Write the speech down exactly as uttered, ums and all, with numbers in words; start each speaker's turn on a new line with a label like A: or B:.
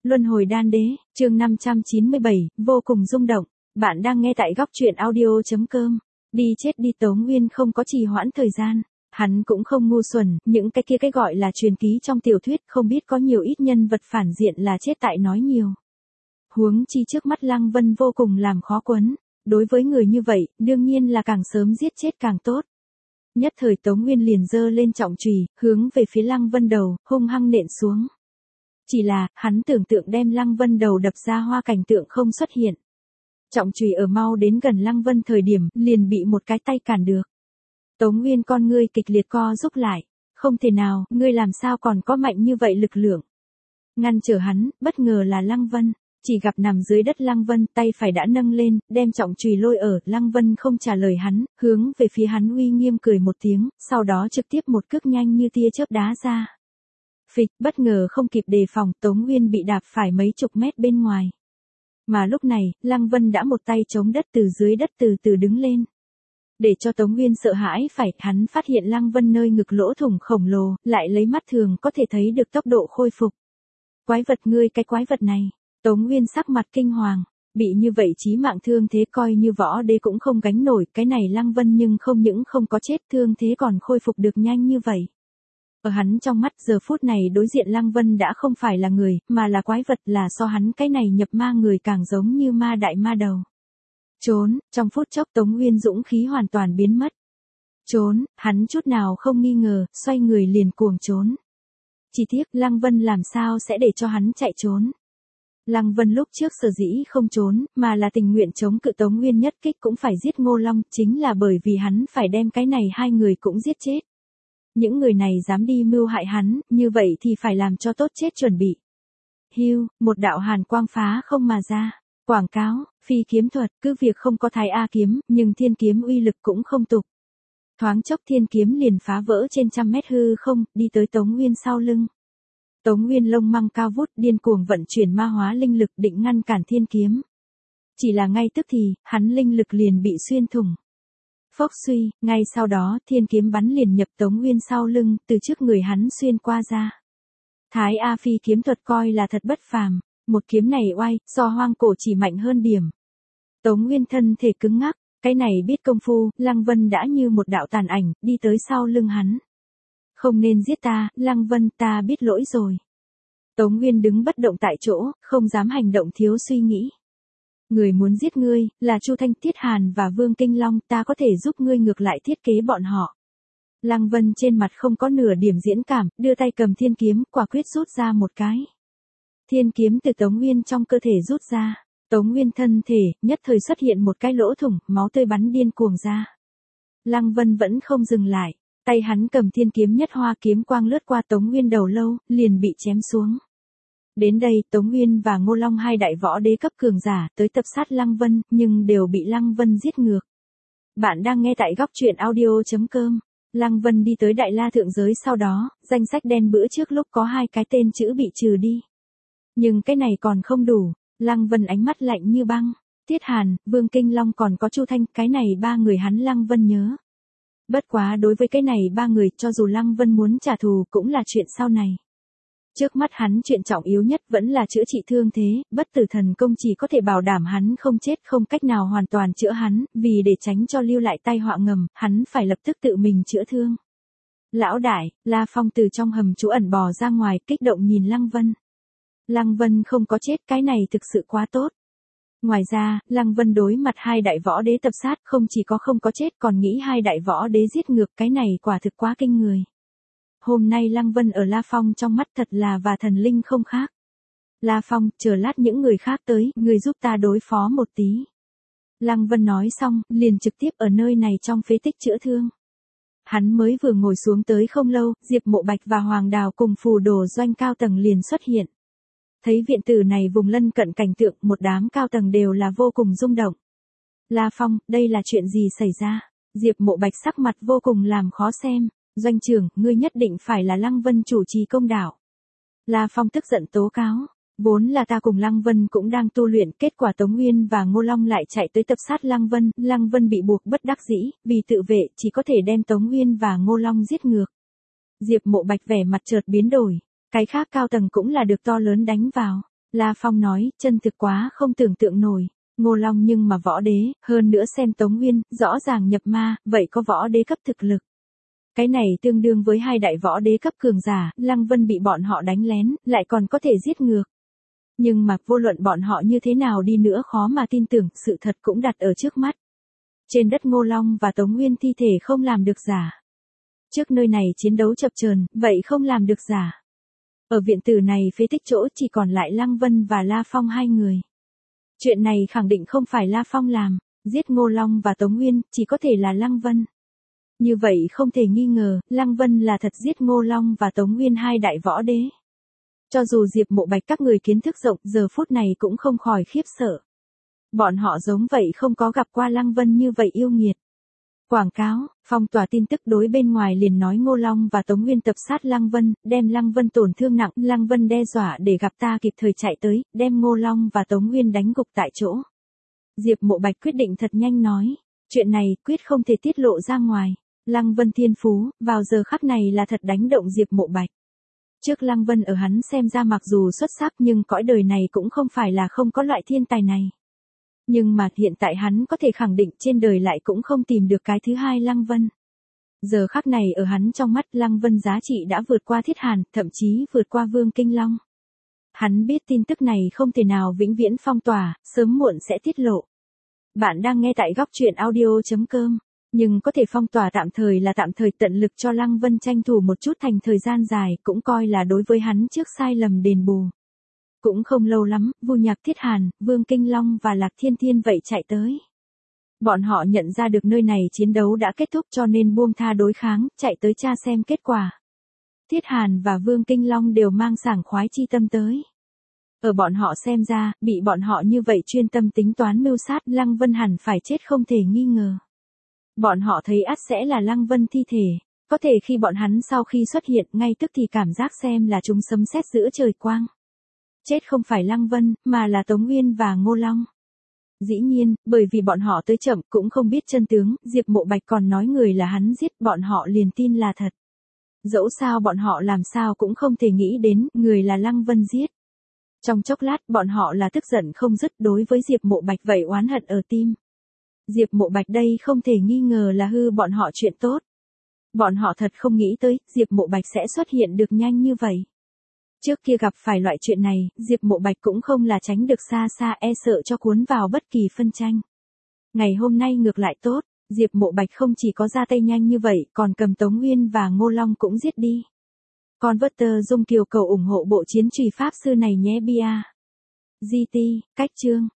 A: Luân hồi đan đế, chương năm trăm chín mươi bảy, vô cùng rung động. Bạn đang nghe tại góc truyện audio.com. Đi chết đi, Tống Nguyên không có trì hoãn thời gian. Hắn cũng không ngu xuẩn, những cái kia cái gọi là truyền ký trong tiểu thuyết không biết có nhiều ít nhân vật phản diện là chết tại nói nhiều. Huống chi trước mắt Lăng Vân vô cùng làm khó quấn. Đối với người như vậy, đương nhiên là càng sớm giết chết càng tốt. Nhất thời Tống Nguyên liền giơ lên trọng chùy, hướng về phía Lăng Vân đầu, hung hăng nện xuống. Chỉ là, hắn tưởng tượng đem Lăng Vân đầu đập ra hoa cảnh tượng không xuất hiện. Trọng chùy ở mau đến gần Lăng Vân thời điểm, liền bị một cái tay cản được. Tống Nguyên con ngươi kịch liệt co rúc lại. Không thể nào, ngươi làm sao còn có mạnh như vậy lực lượng. Ngăn trở hắn, bất ngờ là Lăng Vân. Chỉ gặp nằm dưới đất Lăng Vân, tay phải đã nâng lên, đem trọng chùy lôi ở, Lăng Vân không trả lời hắn, hướng về phía hắn uy nghiêm cười một tiếng, sau đó trực tiếp một cước nhanh như tia chớp đá ra. Phịch, bất ngờ không kịp đề phòng, Tống Nguyên bị đạp phải mấy chục mét bên ngoài. Mà lúc này, Lăng Vân đã một tay chống đất từ dưới đất từ từ đứng lên. Để cho Tống Nguyên sợ hãi phải, hắn phát hiện Lăng Vân nơi ngực lỗ thủng khổng lồ, lại lấy mắt thường có thể thấy được tốc độ khôi phục. Quái vật, ngươi cái quái vật này. Tống Nguyên sắc mặt kinh hoàng, bị như vậy chí mạng thương thế coi như võ đế cũng không gánh nổi, cái này Lăng Vân nhưng không những không có chết, thương thế còn khôi phục được nhanh như vậy. Ở hắn trong mắt giờ phút này đối diện Lăng Vân đã không phải là người, mà là quái vật, là so hắn cái này nhập ma người càng giống như ma đại ma đầu. Trốn, trong phút chốc Tống Nguyên dũng khí hoàn toàn biến mất. Trốn, hắn chút nào không nghi ngờ, xoay người liền cuồng trốn. Chỉ tiếc Lăng Vân làm sao sẽ để cho hắn chạy trốn. Lăng Vân lúc trước sở dĩ không trốn, mà là tình nguyện chống cự Tống Nguyên nhất kích cũng phải giết Ngô Long, chính là bởi vì hắn phải đem cái này hai người cũng giết chết. Những người này dám đi mưu hại hắn, như vậy thì phải làm cho tốt chết chuẩn bị. Hưu, một đạo hàn quang phá không mà ra. Quảng cáo, phi kiếm thuật, cứ việc không có thái A kiếm, nhưng thiên kiếm uy lực cũng không tục. Thoáng chốc thiên kiếm liền phá vỡ trên trăm mét hư không, đi tới Tống Nguyên sau lưng. Tống Nguyên lông măng cao vút, điên cuồng vận chuyển ma hóa linh lực định ngăn cản thiên kiếm. Chỉ là ngay tức thì, hắn linh lực liền bị xuyên thủng. Phốc suy, ngay sau đó, thiên kiếm bắn liền nhập Tống Nguyên sau lưng, từ trước người hắn xuyên qua ra. Thái A phi kiếm thuật coi là thật bất phàm, một kiếm này oai, so hoang cổ chỉ mạnh hơn điểm. Tống Nguyên thân thể cứng ngắc, cái này biết công phu, Lăng Vân đã như một đạo tàn ảnh, đi tới sau lưng hắn. Không nên giết ta, Lăng Vân, ta biết lỗi rồi. Tống Nguyên đứng bất động tại chỗ, không dám hành động thiếu suy nghĩ. Người muốn giết ngươi, là Chu Thanh, Tiết Hàn và Vương Kinh Long, ta có thể giúp ngươi ngược lại thiết kế bọn họ. Lăng Vân trên mặt không có nửa điểm diễn cảm, đưa tay cầm thiên kiếm, quả quyết rút ra một cái. Thiên kiếm từ Tống Nguyên trong cơ thể rút ra. Tống Nguyên thân thể, nhất thời xuất hiện một cái lỗ thủng, máu tươi bắn điên cuồng ra. Lăng Vân vẫn không dừng lại. Tay hắn cầm thiên kiếm nhất hoa kiếm quang lướt qua Tống Nguyên đầu lâu, liền bị chém xuống. Đến đây, Tống Nguyên và Ngô Long hai đại võ đế cấp cường giả tới tập sát Lăng Vân, nhưng đều bị Lăng Vân giết ngược. Bạn đang nghe tại góc truyện audio.com. Lăng Vân đi tới Đại La Thượng Giới sau đó, danh sách đen bữa trước lúc có hai cái tên chữ bị trừ đi. Nhưng cái này còn không đủ, Lăng Vân ánh mắt lạnh như băng. Tiết Hàn, Vương Kinh Long còn có Chu Thanh, cái này ba người hắn Lăng Vân nhớ. Bất quá đối với cái này ba người, cho dù Lăng Vân muốn trả thù cũng là chuyện sau này. Trước mắt hắn chuyện trọng yếu nhất vẫn là chữa trị thương thế, bất tử thần công chỉ có thể bảo đảm hắn không chết, không cách nào hoàn toàn chữa hắn, vì để tránh cho lưu lại tai họa ngầm, hắn phải lập tức tự mình chữa thương. Lão đại, La Phong từ trong hầm trú ẩn bò ra ngoài, kích động nhìn Lăng Vân. Lăng Vân không có chết, cái này thực sự quá tốt. Ngoài ra, Lăng Vân đối mặt hai đại võ đế tập sát, không chỉ có không có chết còn nghĩ hai đại võ đế giết ngược, cái này quả thực quá kinh người. Hôm nay Lăng Vân ở La Phong trong mắt thật là và thần linh không khác. La Phong, chờ lát những người khác tới, người giúp ta đối phó một tí. Lăng Vân nói xong, liền trực tiếp ở nơi này trong phế tích chữa thương. Hắn mới vừa ngồi xuống tới không lâu, Diệp Mộ Bạch và Hoàng Đào cùng phù đồ doanh cao tầng liền xuất hiện. Thấy viện tử này vùng lân cận cảnh tượng, một đám cao tầng đều là vô cùng rung động. La Phong, đây là chuyện gì xảy ra? Diệp Mộ Bạch sắc mặt vô cùng làm khó xem. Doanh trưởng, ngươi nhất định phải là Lăng Vân chủ trì công đạo. La Phong tức giận tố cáo. Vốn là ta cùng Lăng Vân cũng đang tu luyện, kết quả Tống Nguyên và Ngô Long lại chạy tới tập sát Lăng Vân. Lăng Vân bị buộc bất đắc dĩ, vì tự vệ, chỉ có thể đem Tống Nguyên và Ngô Long giết ngược. Diệp Mộ Bạch vẻ mặt chợt biến đổi. Cái khác cao tầng cũng là được to lớn đánh vào. La Phong nói, chân thực quá không tưởng tượng nổi. Ngô Long nhưng mà võ đế, hơn nữa xem Tống Nguyên, rõ ràng nhập ma, vậy có võ đế cấp thực lực. Cái này tương đương với hai đại võ đế cấp cường giả, Lăng Vân bị bọn họ đánh lén, lại còn có thể giết ngược. Nhưng mà vô luận bọn họ như thế nào đi nữa khó mà tin tưởng, sự thật cũng đặt ở trước mắt. Trên đất Ngô Long và Tống Nguyên thi thể không làm được giả. Trước nơi này chiến đấu chập chờn, vậy không làm được giả. Ở viện tử này phế tích chỗ chỉ còn lại Lăng Vân và La Phong hai người. Chuyện này khẳng định không phải La Phong làm, giết Ngô Long và Tống Nguyên, chỉ có thể là Lăng Vân. Như vậy không thể nghi ngờ, Lăng Vân là thật giết Ngô Long và Tống Nguyên hai đại võ đế. Cho dù Diệp Mộ Bạch các người kiến thức rộng, giờ phút này cũng không khỏi khiếp sợ. Bọn họ giống vậy không có gặp qua Lăng Vân như vậy yêu nghiệt. Quảng cáo, phong tỏa tin tức đối bên ngoài liền nói Ngô Long và Tống Nguyên tập sát Lăng Vân, đem Lăng Vân tổn thương nặng, Lăng Vân đe dọa để gặp ta kịp thời chạy tới, đem Ngô Long và Tống Nguyên đánh gục tại chỗ. Diệp Mộ Bạch quyết định thật nhanh nói, chuyện này quyết không thể tiết lộ ra ngoài. Lăng Vân thiên phú, vào giờ khắc này là thật đánh động Diệp Mộ Bạch. Trước Lăng Vân ở hắn xem ra mặc dù xuất sắc nhưng cõi đời này cũng không phải là không có loại thiên tài này. Nhưng mà hiện tại hắn có thể khẳng định trên đời lại cũng không tìm được cái thứ hai Lăng Vân. Giờ khắc này ở hắn trong mắt Lăng Vân giá trị đã vượt qua Thiết Hàn, thậm chí vượt qua Vương Kinh Long. Hắn biết tin tức này không thể nào vĩnh viễn phong tỏa, sớm muộn sẽ tiết lộ. Bạn đang nghe tại góc truyện audio chấm com. Nhưng có thể phong tỏa tạm thời là tạm thời, tận lực cho Lăng Vân tranh thủ một chút thành thời gian dài, cũng coi là đối với hắn trước sai lầm đền bù. Cũng không lâu lắm, Vu Nhạc Thiết Hàn, Vương Kinh Long và Lạc Thiên Thiên vậy chạy tới. Bọn họ nhận ra được nơi này chiến đấu đã kết thúc cho nên buông tha đối kháng, chạy tới tra xem kết quả. Thiết Hàn và Vương Kinh Long đều mang sảng khoái chi tâm tới. Ở bọn họ xem ra, bị bọn họ như vậy chuyên tâm tính toán mưu sát, Lăng Vân hẳn phải chết không thể nghi ngờ. Bọn họ thấy ắt sẽ là Lăng Vân thi thể, có thể khi bọn hắn sau khi xuất hiện ngay tức thì cảm giác xem là chúng sấm sét giữa trời quang. Chết không phải Lăng Vân, mà là Tống Nguyên và Ngô Long. Dĩ nhiên, bởi vì bọn họ tới chậm cũng không biết chân tướng, Diệp Mộ Bạch còn nói người là hắn giết, bọn họ liền tin là thật. Dẫu sao bọn họ làm sao cũng không thể nghĩ đến, người là Lăng Vân giết. Trong chốc lát, bọn họ là tức giận không dứt, đối với Diệp Mộ Bạch vậy oán hận ở tim. Diệp Mộ Bạch đây không thể nghi ngờ là hư bọn họ chuyện tốt. Bọn họ thật không nghĩ tới, Diệp Mộ Bạch sẽ xuất hiện được nhanh như vậy. Trước kia gặp phải loại chuyện này, Diệp Mộ Bạch cũng không là tránh được xa xa, e sợ cho cuốn vào bất kỳ phân tranh. Ngày hôm nay ngược lại tốt, Diệp Mộ Bạch không chỉ có ra tay nhanh như vậy, còn cầm Tống Nguyên và Ngô Long cũng giết đi. Converter Dung Kiều cầu ủng hộ bộ chiến trùy pháp sư này nhé bia. giê tê, cách chương.